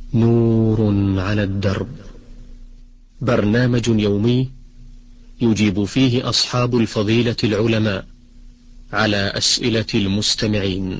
نور على الدرب، برنامج يومي يجيب فيه أصحاب الفضيلة العلماء على أسئلة المستمعين.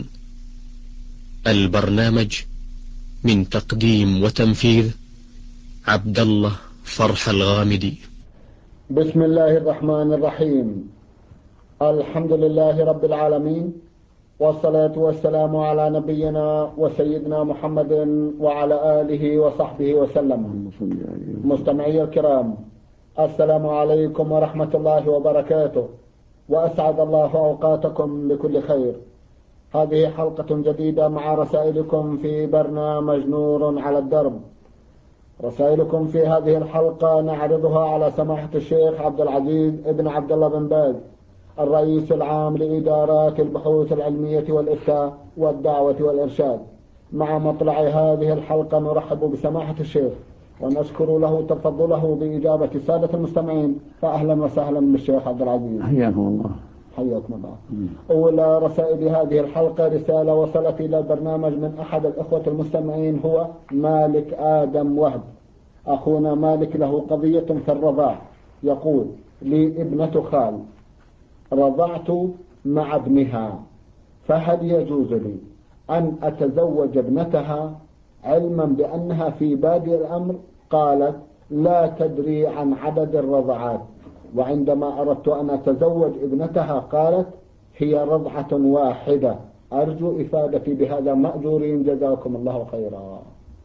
البرنامج من تقديم وتنفيذ عبد الله فرح الغامدي. بسم الله الرحمن الرحيم. الحمد لله رب العالمين، والصلاة والسلام على نبينا وسيدنا محمد وعلى آله وصحبه وسلم. مستمعي الكرام، السلام عليكم ورحمة الله وبركاته، وأسعد الله أوقاتكم بكل خير. هذه حلقة جديدة مع رسائلكم في برنامج نور على الدرب. رسائلكم في هذه الحلقة نعرضها على سماحة الشيخ عبد العزيز ابن عبد الله بن باز، الرئيس العام لإدارات البحوث العلمية والإفتاء والدعوة والإرشاد. مع مطلع هذه الحلقة نرحب بسماحة الشيخ ونشكر له تفضله بإجابة السادة المستمعين. فأهلا وسهلا بالشيخ عبد العزيز. حياكم الله. حياكم الله. أولى رسائل هذه الحلقة رسالة وصلت إلى البرنامج من أحد الإخوة المستمعين، هو مالك آدم وهب. أخونا مالك له قضية في الرضاع. يقول: لي ابنة خال رضعت مع ابنها، فهل يجوز لي أن أتزوج ابنتها علما بأنها في بادئ الأمر قالت لا تدري عن عدد الرضعات، وعندما أردت أن أتزوج ابنتها قالت هي رضعة واحدة؟ أرجو إفادتي بهذا مأجورين، جزاكم الله خيرا.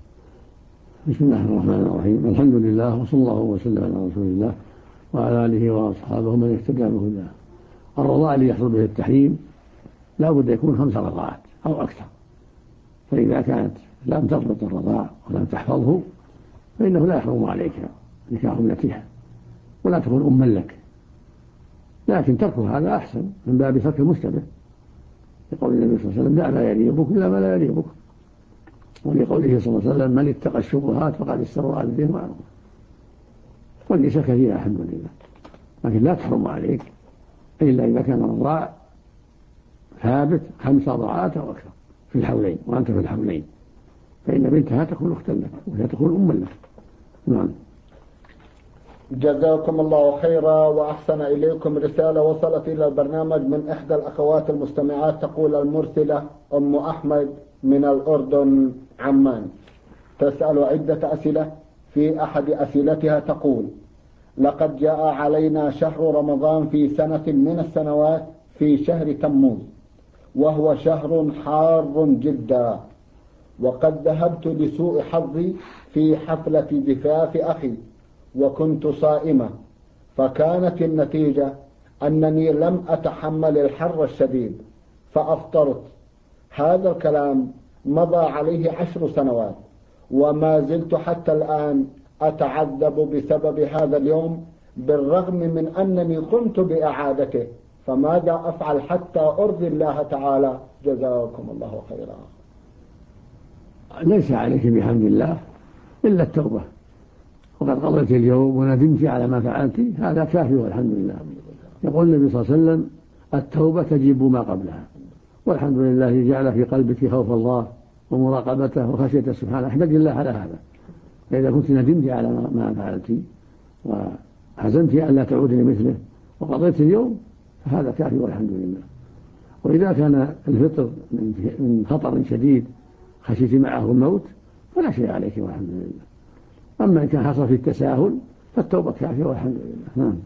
بسم الله الرحمن الرحيم. الحمد لله، وصلى الله وسلم على رسول الله وعلى آله وأصحابه من اهتدى بهداه. الرضاع اللي يحصل به التحريم لا بد يكون 5 رضعات أو أكثر، فإذا كانت لم تضبط الرضاع ولم تحفظه فإنه لا يحرم عليك نكاح ابنتها ولا تكون أما لك، لكن ترك هذا أحسن من باب ترك المشتبه، لقول النبي صلى الله عليه وسلم دع ما يريبك إلا ما لا يريبك، ولقوله صلى الله عليه وسلم من اتقى الشبهات فقد استبرأ لدينه وعرضه. والنساء كثيرة الحمد لله، لكن لا تحرم عليك إلا إذا كان الرضاع ثابت 5 رضعات أو أكثر في الحولين، وأنت في الحولين، فإن بنتها تكون أختا لك وهي تكون أما لك. نعم. جزاكم الله خيرا وأحسن إليكم. رسالة وصلت إلى البرنامج من إحدى الأخوات المستمعات، تقول المرسلة أم أحمد من الأردن عمان، تسأل عدة أسئلة. في أحد أسئلتها تقول: لقد جاء علينا شهر رمضان في سنة من السنوات في شهر تموز، وهو شهر حار جدا، وقد ذهبت لسوء حظي في حفلة زفاف أخي وكنت صائمة، فكانت النتيجة أنني لم أتحمل الحر الشديد فأفطرت. هذا الكلام مضى عليه 10 سنوات وما زلت حتى الآن أتعذب بسبب هذا اليوم، بالرغم من أنني قمت بإعادته، فماذا أفعل حتى أرضي الله تعالى؟ جزاكم الله خيرا. ليس عليك بحمد الله إلا التوبة، وقد قضيت اليوم وندمت على ما فعلت، هذا كافي والحمد لله. يقول النبي صلى الله عليه وسلم التوبة تجيب ما قبلها، والحمد لله جعل في قلبك خوف الله ومراقبته وخشيته سبحانه. احمد الله على هذا، فإذا كنت ندمت على ما فعلت وحزنت أن لا تعود لمثله وقضيت اليوم فهذا كافي والحمد لله. وإذا كان الفطر من خطر شديد خشيت معه الموت فلا شيء عليك والحمد لله. أما إن كان حصل في التساهل فالتوبة كافية والحمد لله. نعم.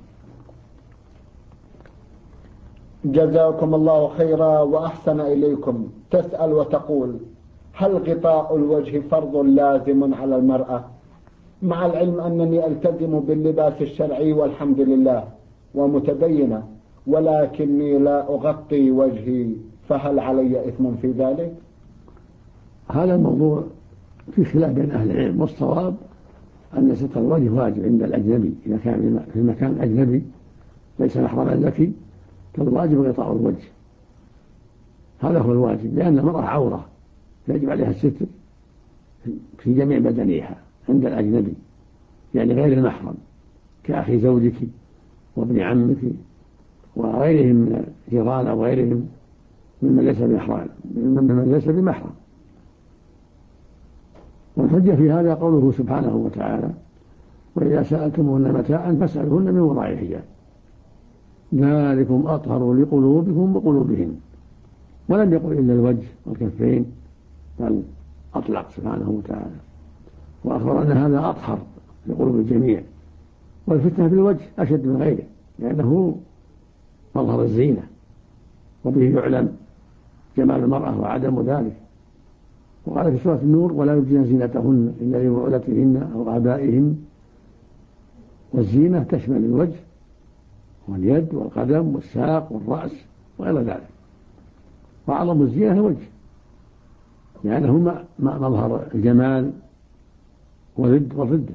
جزاكم الله خيرا وأحسن إليكم. تسأل وتقول: هل غطاء الوجه فرض لازم على المرأة؟ مع العلم أنني ألتزم باللباس الشرعي والحمد لله ومتدينة، ولكني لا أغطي وجهي، فهل علي إثم في ذلك؟ هذا الموضوع في خلاف بين أهل العلم، والصواب أن ستر الوجه واجب عند الأجنبي، إذا كان في مكان أجنبي ليس محرما لك فالواجب غطاء الوجه، هذا هو الواجب، لأن المرأة عورة يجب عليها الستر في جميع بدنها عند الأجنبي، يعني غير المحرم كأخي زوجك وابن عمك وغيرهم من الجيران أو غيرهم ممن ليس بمحرم. والحجة في هذا قوله سبحانه وتعالى: وإذا سألتموهن متاعا فاسألوهن من وراء حجاب ذلكم أطهر لقلوبكم وقلوبهن. ولم يقل إلا الوجه والكفين، بل أطلق سبحانه وتعالى وأخبر أن هذا أطهر لقلوب الجميع. والفتنة في الوجه أشد من غيره لأنه مظهر الزينة وبه يعلم جمال المرأة وعدم ذلك. وقال في سورة النور: ولا يبدين زينتهن إلا لبعولتهن أو آبائهن. والزينة تشمل الوجه واليد والقدم والساق والرأس وغير ذلك. وأعظم الزينة الوجه لأنه مظهر الجمال والردة.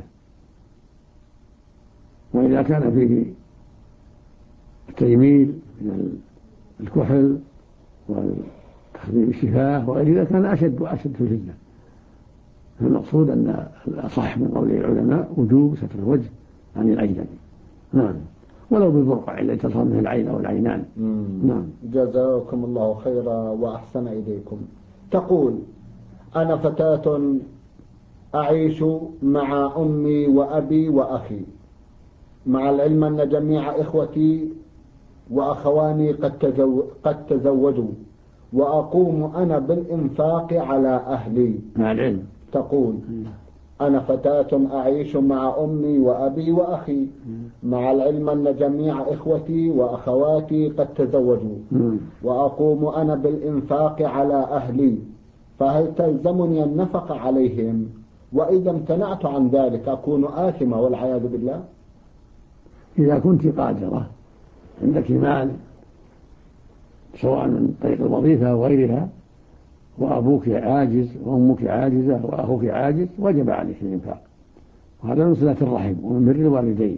وإذا كان فيه التجميل من الكحل وتخفيف الشفاه وغير ذلك كان أشد وأشد في الفتنة. المقصود أن الأصح من قول العلماء وجوب ستر الوجه عن الأجنبي، نعم، ولو بالبرقع التي تظهر منه العين أو العينان. نعم. جزاكم الله خيرا وأحسن إليكم. تقول: أنا فتاة أعيش مع أمي وأبي وأخي، مع العلم أن جميع إخوتي وأخواني قد تزوجوا، وأقوم أنا بالإنفاق على أهلي. مع العلم. تقول: أنا فتاة أعيش مع أمي وأبي وأخي، مع العلم أن جميع إخوتي وأخواتي قد تزوجوا، وأقوم أنا بالإنفاق على أهلي، فهل تلزمني النفقة عليهم؟ وإذا امتنعت عن ذلك أكون آثمة والعياذ بالله؟ إذا كنت قادرة عندك مال سواء من طريق الوظيفة أو غيرها، وأبوك عاجز وأمك عاجزة وأخوك عاجز، وجب عليك الإنفاق، وهذا من صلة الرحم ومن بر الوالدين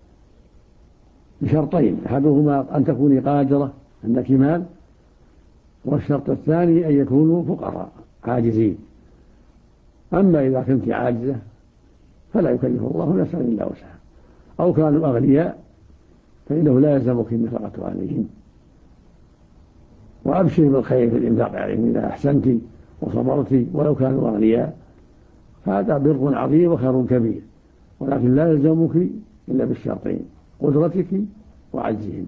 بشرطين: أحدهما أن تكوني قادرة عندك مال، والشرط الثاني أن يكونوا فقراء عاجزين. أما إذا كنت عاجزة فلا يكلف الله نفسا إلا وسعها، أو كانوا أغنياء فإنه لا يلزمك النفقة عليهم. وأبشر بالخير في الإنفاق عليهم إذا أحسنت وصبرت ولو كانوا أغنياء، هذا بر عظيم وخير كبير، ولكن لا يلزمك إلا بالشرطين: قدرتك وعجزهم.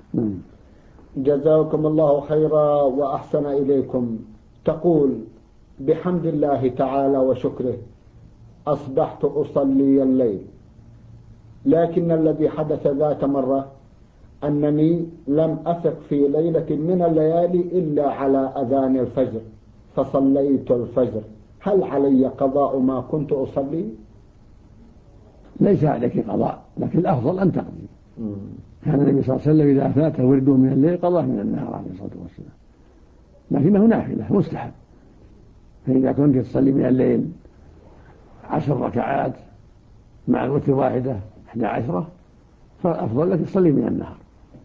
جزاكم الله خيرا وأحسن إليكم. تقول: بحمد الله تعالى وشكره أصبحت أصلي الليل، لكن الذي حدث ذات مرة أنني لم أثق في ليلة من الليالي إلا على أذان الفجر فصليت الفجر، هل علي قضاء ما كنت أصلي؟ ليس عليك قضاء، لكن الأفضل أن تقضي. كان النبي صلى الله عليه وسلم إذا فاته ورده من الليل قضاه من النهار عليه الصلاة والسلام، لكنه نافلة مستحب. فإذا كنت تصلي من الليل 10 ركعات مع الوتر واحدة 11، فالأفضل لك تصلي من النهار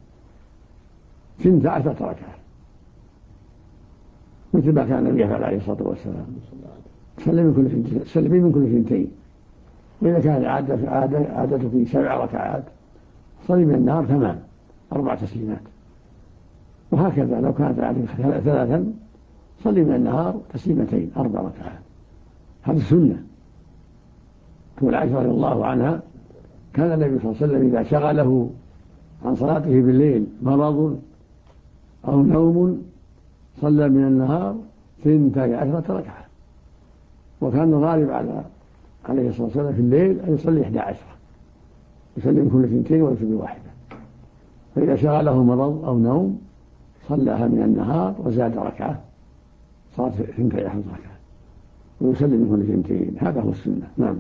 12 ركعة مثل ما كان النبي يفعل عليه الصلاة والسلام، سلمي من كل 2. وإذا كانت عادتك 7 ركعات صلي من النهار 8 4 تسليمات. وهكذا لو كانت عادتك 3 صلي من النهار 2 4 ركعات. هذا سنة. تقول عائشة رضي الله عنها: كان النبي صلى الله عليه وسلم إذا شغله عن صلاته بالليل مرض أو نوم صلى من النهار 12 ركعة. وكان الغالب عليه الصلاة والسلام في الليل أن يصلي 11، يصلي من كل 2 ويوتر بواحدة. فإذا شغله مرض أو نوم صلىها من النهار وزاد ركعة صارت 12 ركعة ويسلم من كل 2. هذا هو السنة. نعم.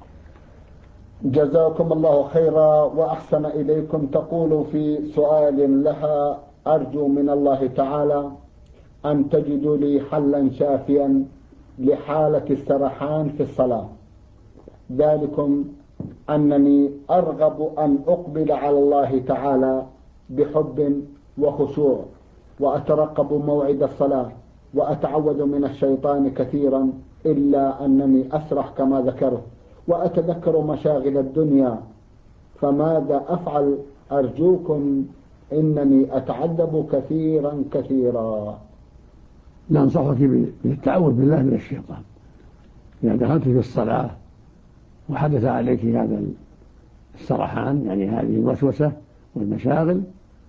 جزاكم الله خيرا وأحسن إليكم. تقول في سؤال لها: أرجو من الله تعالى أن تجدوا لي حلا شافيا لحالة السرحان في الصلاة، ذلكم أنني أرغب أن أقبل على الله تعالى بحب وخشوع، وأترقب موعد الصلاة، وأتعوذ من الشيطان كثيرا، إلا أنني أسرح كما ذكرت وأتذكر مشاغل الدنيا، فماذا أفعل؟ أرجوكم إنني أتعذب كثيرا. ننصحك بالتعوذ بالله من الشيطان، إذا دخلت في الصلاة وحدث عليك هذا السرحان، يعني هذه الوسوسة والمشاغل،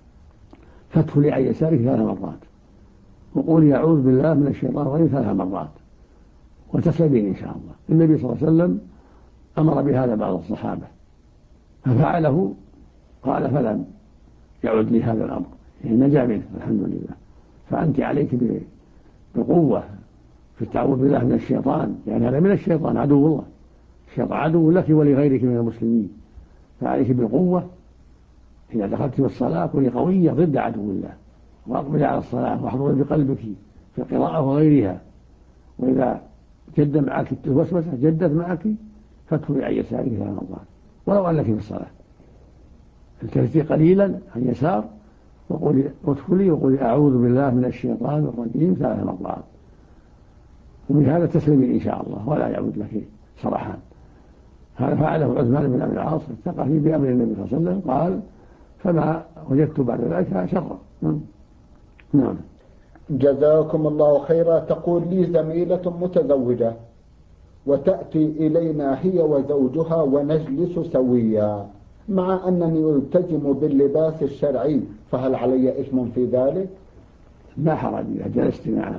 فادخلي عن يسارك 3 مرات وقولي أعوذ بالله من الشيطان الرجيم 3 مرات وتسلمين إن شاء الله. النبي صلى الله عليه وسلم أمر بهذا بعض الصحابة ففعله، قال فلم يعد لي هذا الأمر، يعني نجا منه الحمد لله. فأنت عليك بقوة في التعوذ بالله من الشيطان، يعني هذا من الشيطان عدو الله، الشيطان عدو لك ولغيرك من المسلمين، فعليك بالقوة. إذا دخلت في الصلاة كوني قوية ضد عدو الله، وأقبل على الصلاة واحضر بقلبك في القراءة وغيرها. وإذا جد معك الوسوسة جدت معك فادخلي عن يسارك 3 مرات ولو أنك في الصلاة، التفتي قليلا عن يسار وادخلي وقولي أعوذ بالله من الشيطان الرجيم 3 مرات، وبهذا تسلمين إن شاء الله ولا يعود لك سرحان. هذا فعله عثمان بن أبي العاص الثقفي بأمر النبي صلى الله عليه وسلم، قال فما وجدت بعد ذلك شرا. نعم. جزاكم الله خيرا. تقول لي زميلة متزوجة وتأتي إلينا هي وزوجها ونجلس سويا مع أنني ألتزم باللباس الشرعي، فهل علي إثم في ذلك؟ لا حرج إذا جلست مع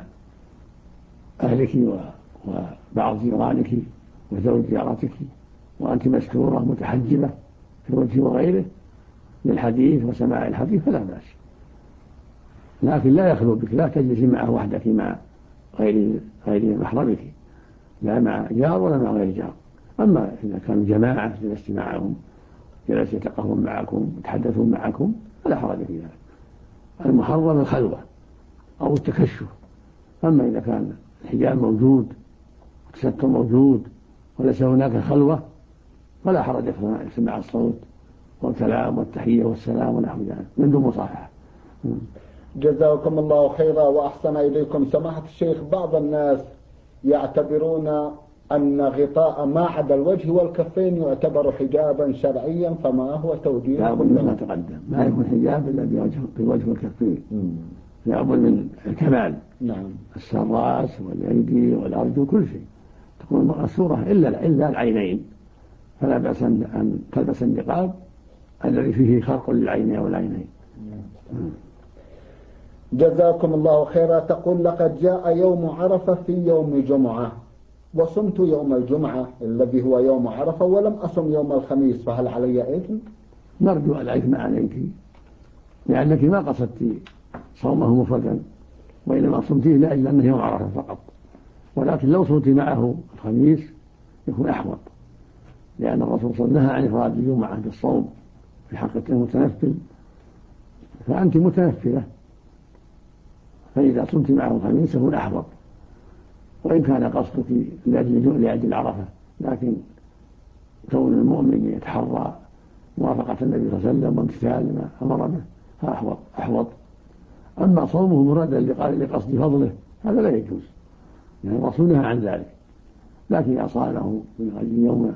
أهلك وبعض جيرانك وزوج جارتك وأنت مستورة متحجبة في الوجه وغيره للحديث وسماع الحديث فلا بأس، لكن لا يخلو بك، لا تجلسي معه وحدك مع غير محرمك، لا مع جار ولا مع غير جار. أما إذا كانوا جماعة جلست معهم، جلس يتقهون معكم يتحدثون معكم فلا حرج في ذلك. المحرم الخلوة أو التكشف. أما إذا كان الحجاب موجود والتستر موجود وليس هناك خلوة فلا حرج في سماع الصوت والكلام والتحية والسلام ونحو ذلك من دون مصافحة. جزاكم الله خيرا وأحسن إليكم. سماحة الشيخ، بعض الناس يعتبرون أن غطاء ما عدا الوجه والكفين يعتبر حجابا شرعيا، فما هو توجيه؟ لا بد ما تقدم، ما يكون حجاب إلا بالوجه والكفين، لا بد من الكمال. نعم. الراس والأيدي والأرجل كل شيء تكون مأسورة إلا العينين، فلا بأس أن تلبس النقاب الذي فيه خرق للعينين والعينين. جزاكم الله خيرا. تقول لقد جاء يوم عرفة في يوم جمعة وصمت يوم الجمعة الذي هو يوم عرفة ولم أصم يوم الخميس، فهل علي إثم؟ نرجو الإثم عليك لأنك ما قصدت صومه مفردا، وإنما صمتيه لأجل أنه يوم عرفة فقط، ولكن لو صمت معه الخميس يكون أحوط، لأن الرسول صلى الله عليه وسلم نهى عن إفراد الجمعة بالصوم في حق المتنفل، فأنت متنفلة، فإذا صمت معه الخميس يكون أحوط، وإن كان قصدك لأجل عرفة، لكن كون المؤمن يتحرى موافقة النبي صلى الله عليه وسلم وامتثال ما أمر به فأحوط. أما صومه مرادا لقصد فضله هذا لا يجوز، يعني الرسول نهى عن ذلك، لكن إذا صامه من أجل يوم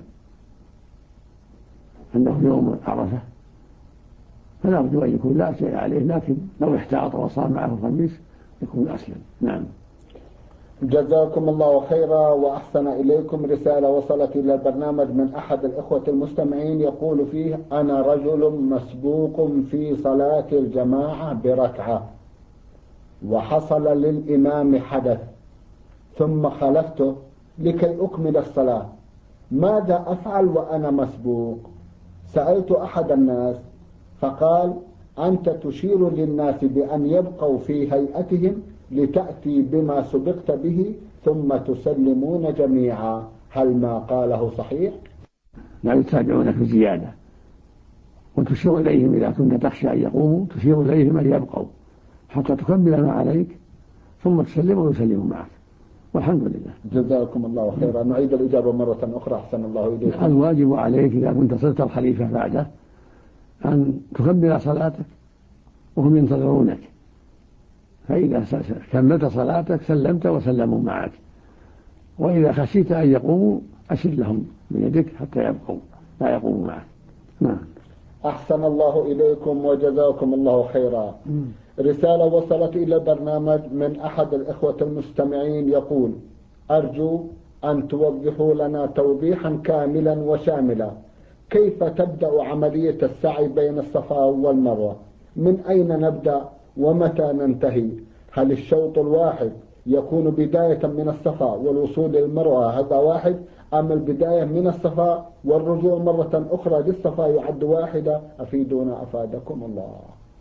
أنه يوم عرفة فلا بد أن يكون لا شيء عليه، لكن لو احتاط وصام معه الخميس يكون أسلم. نعم. جزاكم الله خيرا وأحسن إليكم. رسالة وصلت إلى البرنامج من أحد الإخوة المستمعين يقول فيه: أنا رجل مسبوق في صلاة الجماعة بركعة، وحصل للإمام حدث ثم خلفته لكي أكمل الصلاة، ماذا أفعل وأنا مسبوق؟ سألت أحد الناس فقال: أنت تشير للناس بأن يبقوا في هيئتهم لتأتي بما سبقت به ثم تسلمون جميعا، هل ما قاله صحيح؟ لا يتابعونك بزيادة، وتشير إليهم إذا كنت تخشى أن يقوموا تشير إليهم أن يبقوا حتى تكمل ما عليك ثم تسلم ويسلموا معك، والحمد لله. جزاكم الله خيرا. نعيد الإجابة مرة أخرى أحسن الله إليكم. الواجب عليك إذا كنت صرت الخليفة بعده أن تكمل صلاتك وهم ينتظرونك، فإذا كملت صلاتك سلمت وسلموا معك، وإذا خشيت أن يقوموا أشر لهم بيدك حتى يبقوا لا يقوموا معك. نعم. أحسن الله إليكم وجزاكم الله خيرا. رسالة وصلت إلى البرنامج من أحد الإخوة المستمعين يقول: أرجو أن توضحوا لنا توضيحا كاملا وشاملا كيف تبدأ عملية السعي بين الصفا والمروة؟ من أين نبدأ ومتى ننتهي؟ هل الشوط الواحد يكون بداية من الصفا والوصول للمروة هذا واحد، أم البداية من الصفا والرجوع مرة أخرى للصفا يعد واحدة؟ أفيدونا أفادكم الله.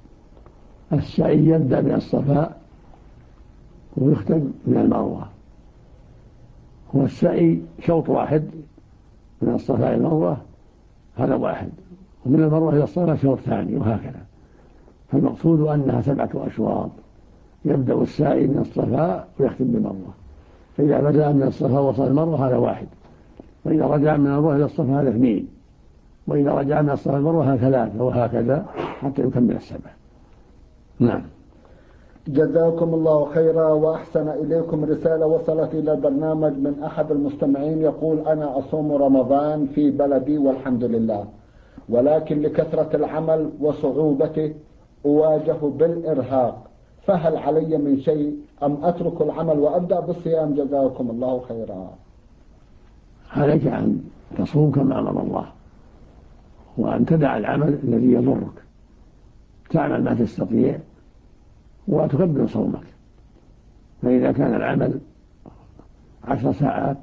السعي يبدأ من الصفا ويختم من المروة. هو السعي شوط واحد من الصفا إلى المروة، هذا واحد، ومن المروة إلى الصفا شوط ثاني، وهكذا. فالمقصود أنها 7 أشواط، يبدأ السعي من الصفا ويختم بالمروة. فإذا بدأ من الصفا وصل المروة هذا واحد، وإذا رجع من المروة إلى الصفا هذا 2، وإذا رجع من الصفا إلى المروة هذا 3، وهكذا حتى يكمل 7. نعم. جزاكم الله خيرا وأحسن إليكم. رسالة وصلت إلى البرنامج من أحد المستمعين يقول: أنا أصوم رمضان في بلدي والحمد لله، ولكن لكثرة العمل وصعوبته أواجه بالإرهاق، فهل علي من شيء أم أترك العمل وأبدأ بالصيام؟ جزاكم الله خيرا. عليك أن تصوم كما أمر الله، وأن تدع العمل الذي يضرك، تعمل ما تستطيع وتكمل صومك. فإذا كان العمل 10 ساعات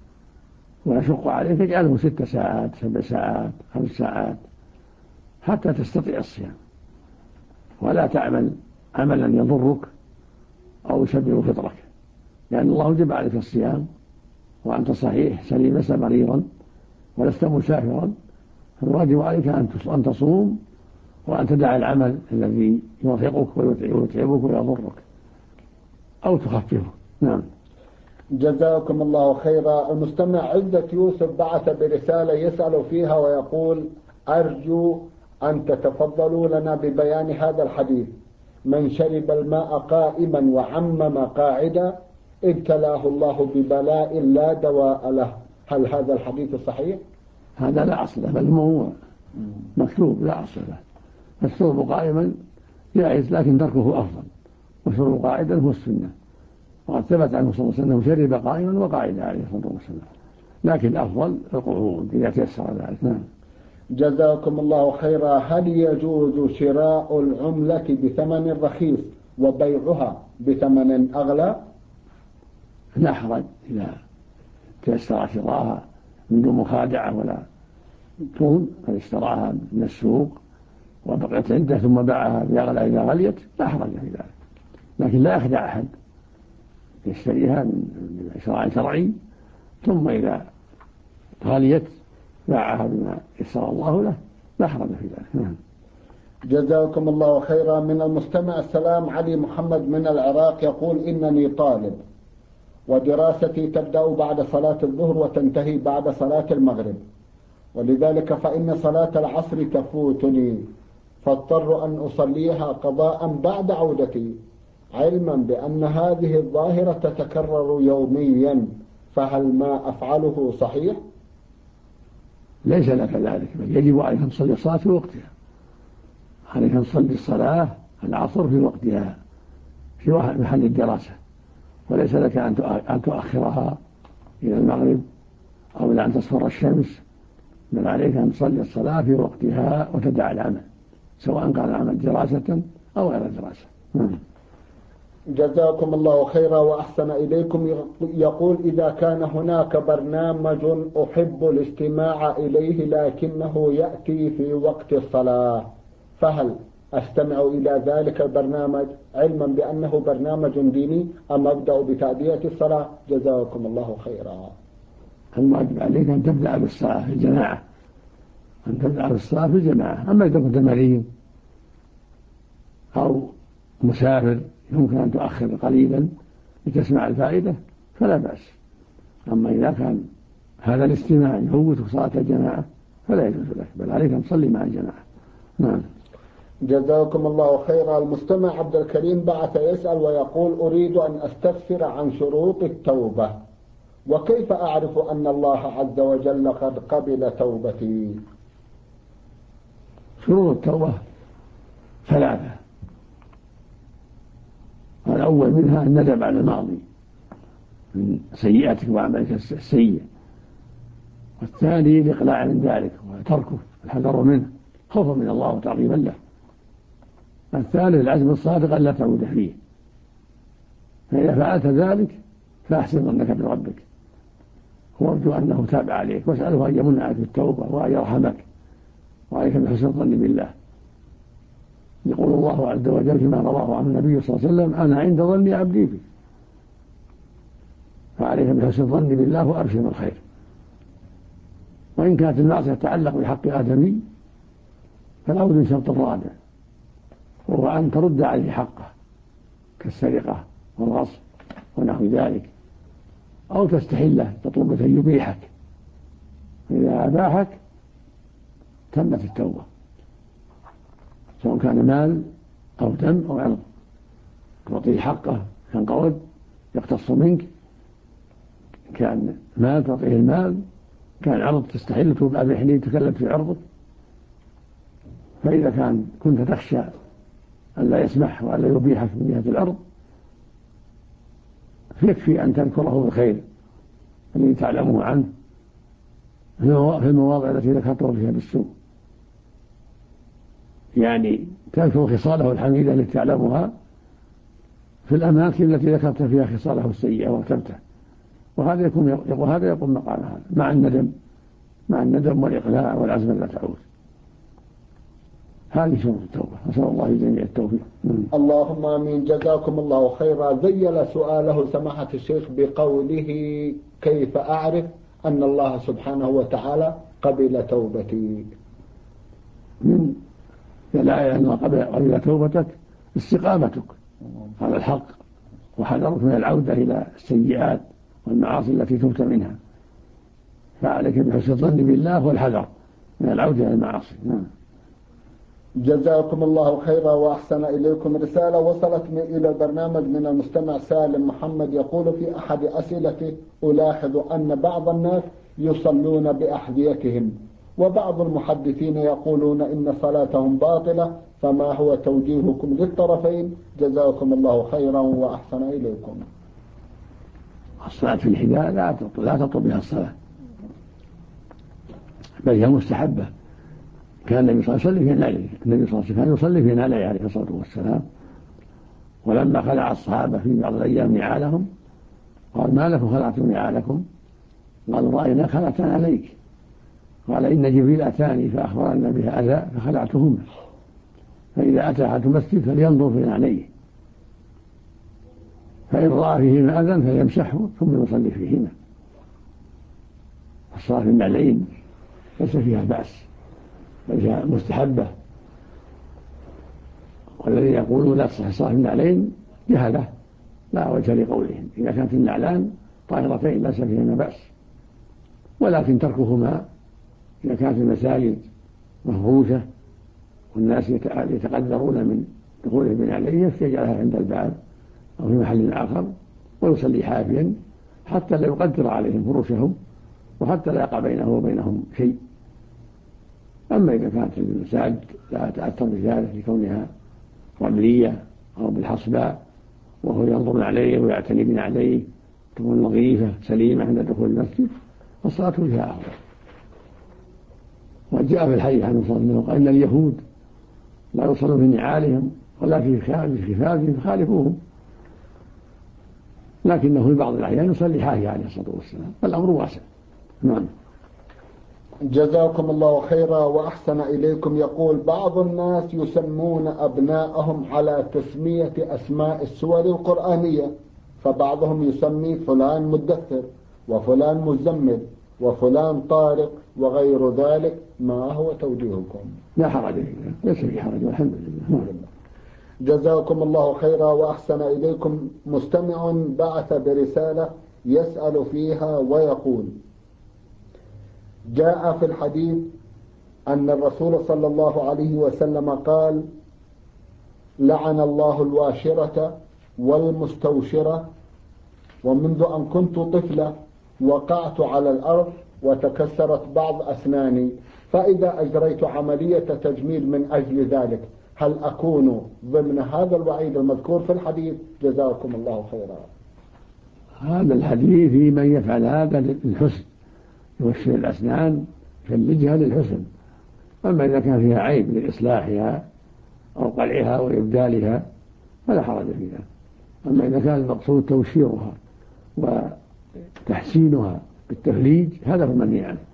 ويشق عليك اجعله 6 ساعات 7 ساعات 5 ساعات حتى تستطيع الصيام، ولا تعمل عملا يضرك أو يشبه فطرك، لأن الله وجب عليك الصيام وأنت صحيح سليم لست مريضا ولست مسافرا، فالواجب عليك أن تصوم وأن تدع العمل الذي يرهقك ويتعبك ويضرك أو تخففه. نعم. جزاكم الله خيرا. المستمع عزة يوسف بعث برسالة يسأل فيها ويقول: أرجو أن تتفضلوا لنا ببيان هذا الحديث: من شرب الماء قائما وعمم قاعدا ابتلاه الله ببلاء لا دواء له. هل هذا الحديث صحيح؟ هذا لا أصل له، بل هو مكتوب لا أصل له. الشرب قائما جائز لكن تركه أفضل، والشرب قاعدا هو السنة، وقد ثبت عنه صلى الله عليه وسلم شرب قائما وقاعدا عليه الصلاة والسلام، لكن الأفضل القعود إذا تيسر ذلك. نعم. جزاكم الله خيرا. هل يجوز شراء العملة بثمن رخيص وبيعها بثمن أغلى؟ لا حرج إذا تيسر شراءها من دون مخادعة ولا تون، قد اشتراها من السوق وبقيت عنده ثم باعها بأغلى إذا غليت لا حرج في ذلك، لكن لا يخدع أحد، يشتريها من شراء شرعي ثم إذا غليت باعها بما يسر الله له لا حرج في ذلك. جزاكم الله خيرا. من المستمع السلام علي محمد من العراق يقول: إنني طالب ودراستي تبدأ بعد صلاة الظهر وتنتهي بعد صلاة المغرب، ولذلك فإن صلاة العصر تفوتني، فاضطر أن أصليها قضاء بعد عودتي، علما بأن هذه الظاهرة تتكرر يوميا، فهل ما أفعله صحيح؟ ليس لك ذلك، بل يجب عليك أن تصلي الصلاة في وقتها، عليك أن تصلي الصلاة العصر في وقتها في محل الدراسة، وليس لك أن تؤخرها إلى المغرب أو إلى أن تصفر الشمس، بل عليك أن تصلي الصلاة في وقتها وتدع العمل سواء كان العمل دراسة أو غير دراسة. جزاكم الله خيرا وأحسن إليكم. يقول: إذا كان هناك برنامج أحب الاستماع إليه لكنه يأتي في وقت الصلاة، فهل أستمع إلى ذلك البرنامج علما بأنه برنامج ديني أم أبدأ بتأدية الصلاة؟ جزاكم الله خيرا. الواجب عليك أن تبدأ بالصلاة في الجماعة، أما إذا كنت مريض أو مسافر يمكن أن تؤخر قليلا لتسمع الفائدة فلا بأس، أما إذا كان هذا الاستماع يفوتك صلاة الجماعة فلا يجوز لك، بل عليك أن تصلي مع الجماعة. نعم. جزاكم الله خيرا. المستمع عبد الكريم بعث يسأل ويقول: أريد أن أستفسر عن شروط التوبة، وكيف أعرف أن الله عز وجل قد قبل توبتي؟ شروط التوبة 3، الأول منها الندم على الماضي، من سيئاتك وعملك السيء، والثاني الإقلاع من ذلك وتركه الحذر منه خوفا من الله وتعظيما له، الثالث العزم الصادق ألا تعود فيه. فإذا فعلت ذلك فأحسن ظنك بربك وارجو أنه تاب عليك، واسأله أن يمن عليك بالتوبة وأن يرحمك، وعليك بحسن الظن بالله. يقول الله عز وجل فيما رواه عن النبي صلى الله عليه وسلم: أنا عند ظن عبدي بي. فعليك بحسن الظن بالله وأبشر بالخير. وإن كانت المعصية تتعلق بحق آدمي فلا بد من شرط رابع، وهو أن ترد عليه حقه كالسرقة والغصب ونحو ذلك، أو تستحله تطلب أن يبيحك، فإذا أباحك تمت التوبة، سواء كان مال أو دم أو عرض، تعطيه حقه كان قرض يقتص منك، كان مال تعطيه المال، كان عرض تستحل تقول أبيحني تكلم في عرضك. فإذا كنت تخشى أن لا يسمح وأن لا يبيحك من جهة العرض فيكفي أن تذكره بالخير الذي تعلمه عنه في المواضع التي ذكرته فيها بالسوء، يعني تذكر خصاله الحميدة التي تعلمها في الأماكن التي ذكرت فيها خصاله السيئة واغتبته، وهذا يقوم مقام هذا مع الندم والإقلاع والعزم لا تعود. هذه شروط التوبة، نسأل الله الجميع التوفيق. اللهم آمين. جزاكم الله خيرا. ذيل سؤاله سماحة الشيخ بقوله: كيف أعرف أن الله سبحانه وتعالى قبل توبتي؟ من دلائل أن قبل توبتك استقامتك على الحق وحذرك من العودة إلى السيئات والمعاصي التي تبت منها، فعليك بحسن الظن بالله والحذر من العودة إلى المعاصي. جزاكم الله خيرا وأحسن إليكم. رسالة وصلت إلى البرنامج من المستمع سالم محمد، يقول في أحد أسئلته: ألاحظ أن بعض الناس يصلون بأحذيتهم، وبعض المحدثين يقولون إن صلاتهم باطلة، فما هو توجيهكم للطرفين؟ جزاكم الله خيرا وأحسن إليكم. الصلاة في الحذاء لا تطلب بها الصلاة، بل هي مستحبة. كان النبي صلى الله عليه وسلم في نعله، النبي صلى الله عليه وسلم يصلي في نعله عليه الصلاة والسلام، ولما خلع الصحابة في بعض الأيام نعالهم قال: ما لكم خلعتم نعالكم؟ قالوا: رأينا خلعتنا عليك. قال: إن جبريل أتاني فأخبرنا بها أذى فخلعتهما، فإذا أتى أحد المسجد فلينظر في نعليه، فإن رأى فيهما أذى فليمسحه ثم يصلي فيهما. الصلاة في النعلين ليس فيها بأس، بل مستحبة. والذين يقولون لا تصح الصلاة في النعلين جهلة لا وجه لقولهم. إذا كانت النعلان طاهرتين ليس فيهما بأس، ولكن تركهما إذا كانت المساجد مفروشة والناس يتقدرون من دخولهم بنعليه يجعلها عند الباب أو في محل آخر ويصلي حافيا حتى لا يقدر عليهم فروشهم وحتى لا يقع بينه وبينهم شيء. أما إذا كانت المساجد لا تأثر بذلك لكونها رملية أو بالحصباء وهو ينظر عليه ويعتني بنا عليه تكون نظيفة سليمة عند دخول المسجد فالصلاة فيها أفضل. وجاء في الحديث عنه صلى الله عليه وسلم: إن اليهود لا يصلون في نعالهم ولا في خفافهم فخالفوهم، لكنه في بعض الأحيان يصلي حافي عليه الصلاة والسلام، فالأمر واسع. نعم. جزاكم الله خيرا وأحسن إليكم. يقول: بعض الناس يسمون أبناءهم على تسمية أسماء السور القرآنية، فبعضهم يسمي فلان مدثر وفلان مزمل وفلان طارق وغير ذلك، ما هو توجيهكم؟ لا حرج فيه، ليس في حرج والحمد لله. جزاكم الله خيرا وأحسن إليكم. مستمع بعث برسالة يسأل فيها ويقول: جاء في الحديث أن الرسول صلى الله عليه وسلم قال: لعن الله الواشرة والمستوشرة، ومنذ أن كنت طفلة وقعت على الأرض وتكسرت بعض أسناني، فإذا أجريت عملية تجميل من أجل ذلك هل أكون ضمن هذا الوعيد المذكور في الحديث؟ جزاكم الله خيرا. هذا الحديث في من يفعل هذا للحسن، يوشر الأسنان يفلجها للحسن. أما إذا كان فيها عيب لإصلاحها أو قلعها وإبدالها فلا حرج فيها. أما إذا كان المقصود توشيرها وتحسينها بالتفليج هذا هو المنهي عنه.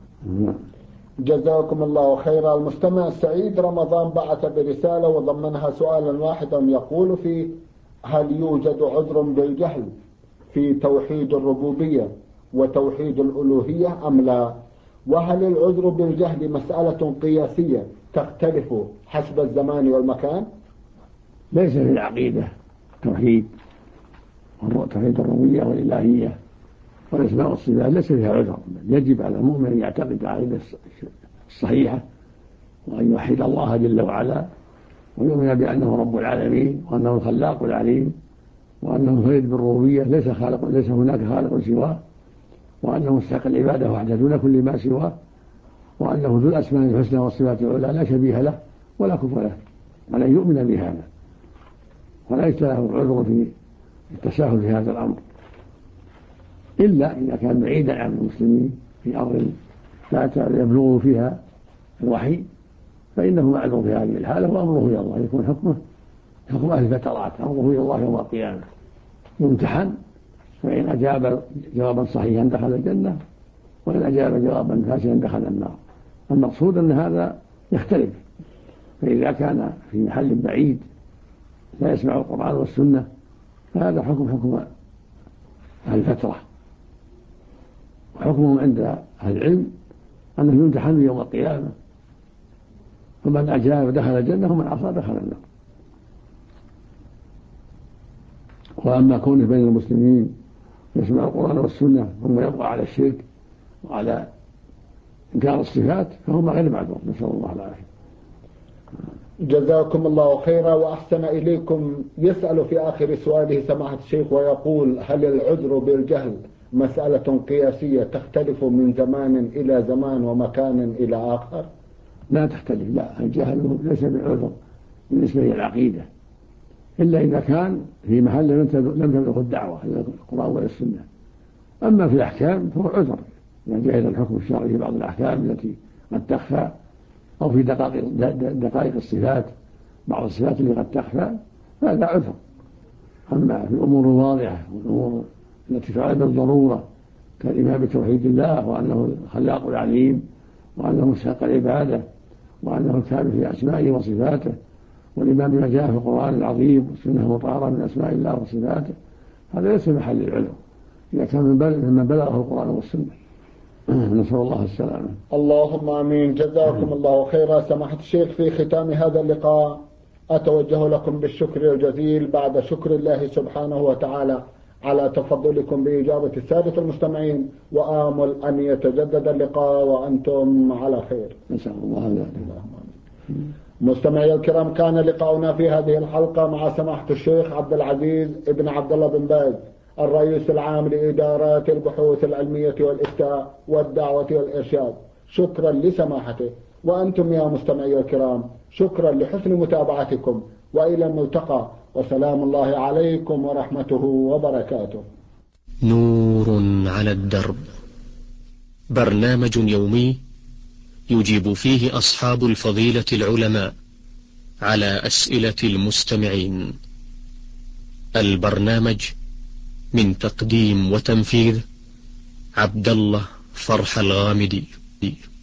جزاكم الله خيرا. المستمع السعيد رمضان بعث برسالة وضمنها سؤالا واحدا يقول فيه: هل يوجد عذر بالجهل في توحيد الربوبية وتوحيد الألوهية أم لا؟ وهل العذر بالجهل مسألة قياسية تختلف حسب الزمان والمكان؟ ليس في العقيدة توحيد الربوبية والإلهية والأسماء والصفات ليس فيها عذر. يجب على المؤمن أن يعتقد العقيدة الصحيحة وأن يوحد الله جل وعلا ويؤمن بأنه رب العالمين وأنه الخلاق العليم وأنه مفرد بالربوبية ليس هناك خالق سواه، وأنه مستحق العبادة وحده دون كل ما سواه، وأنه ذو الأسماء الحسنى والصفات العلى لا شبيه له ولا كفر له، وأن يؤمن بهذا وليس له عذر في التساهل في هذا الأمر، إلا إذا كان بعيدا عن المسلمين في أرض لا يبلغ فيها الوحي فإنه معذور في هذه الحالة، وأمره إلى الله يكون حكم أهل الفترات، أمره إلى الله يوم القيامة يمتحن، فإن أجاب جوابا صحيحا دخل الجنة، وإن أجاب جوابا فاسدا دخل النار. المقصود أن هذا يختلف، فإذا كان في محل بعيد لا يسمع القرآن والسنة فهذا حكم أهل الفترة، وحكمهم عند أهل العلم أنه يمتحن يوم القيامة، فمن أجاب دخل الجنة ومن عصى دخل النار. وأما كونه بين المسلمين يسمع القرآن والسنة ثم يبقى على الشرك وعلى إنكار الصفات فهما غير معذور، نسأل الله العافية. جزاكم الله خيرا وأحسن إليكم. يسأل في آخر سؤاله سماحة الشيخ ويقول: هل العذر بالجهل مسألة قياسية تختلف من زمان إلى زمان ومكان إلى آخر؟ لا تختلف، لا، الجهل ليس بعذر بالنسبة للعقيدة إلا إذا كان في محل لم تبلغ الدعوة إلى القرآن ولا السنة. أما في الأحكام فهو عذر، يعني جهل الحكم الشرعي في بعض الأحكام التي قد تخفى، أو في دقائق الصفات، بعض الصفات اللي قد تخفى فهذا عذر. أما في الأمور الواضحة والأمور التي تعلم بالضرورة كالإيمان بتوحيد الله وأنه الخلاق العليم وأنه مستحق العبادة وأنه الكامل في أسمائه وصفاته، والإيمان بما جاء في القرآن العظيم والسنة المطهرة من أسماء الله وصفاته، هذا ليس محل العلم إذا كان من بلغه القرآن والسنة. نسأل الله السلامة. اللهم آمين. جزاكم الله خيرا. سماحة الشيخ، في ختام هذا اللقاء أتوجه لكم بالشكر الجزيل بعد شكر الله سبحانه وتعالى على تفضلكم بإجابة السادة المستمعين، وآمل أن يتجدد اللقاء وأنتم على خير. نسأل الله ذلك. مستمعي الكرام، كان لقاؤنا في هذه الحلقة مع سماحة الشيخ عبد العزيز ابن عبد الله بن باز، الرئيس العام لإدارات البحوث العلمية والإفتاء والدعوة والإرشاد. شكرا لسماحته، وأنتم يا مستمعي الكرام شكرا لحسن متابعتكم، وإلى الملتقى، وسلام الله عليكم ورحمته وبركاته. نور على الدرب، برنامج يومي يجيب فيه أصحاب الفضيلة العلماء على أسئلة المستمعين. البرنامج من تقديم وتنفيذ عبد الله فرح الغامدي.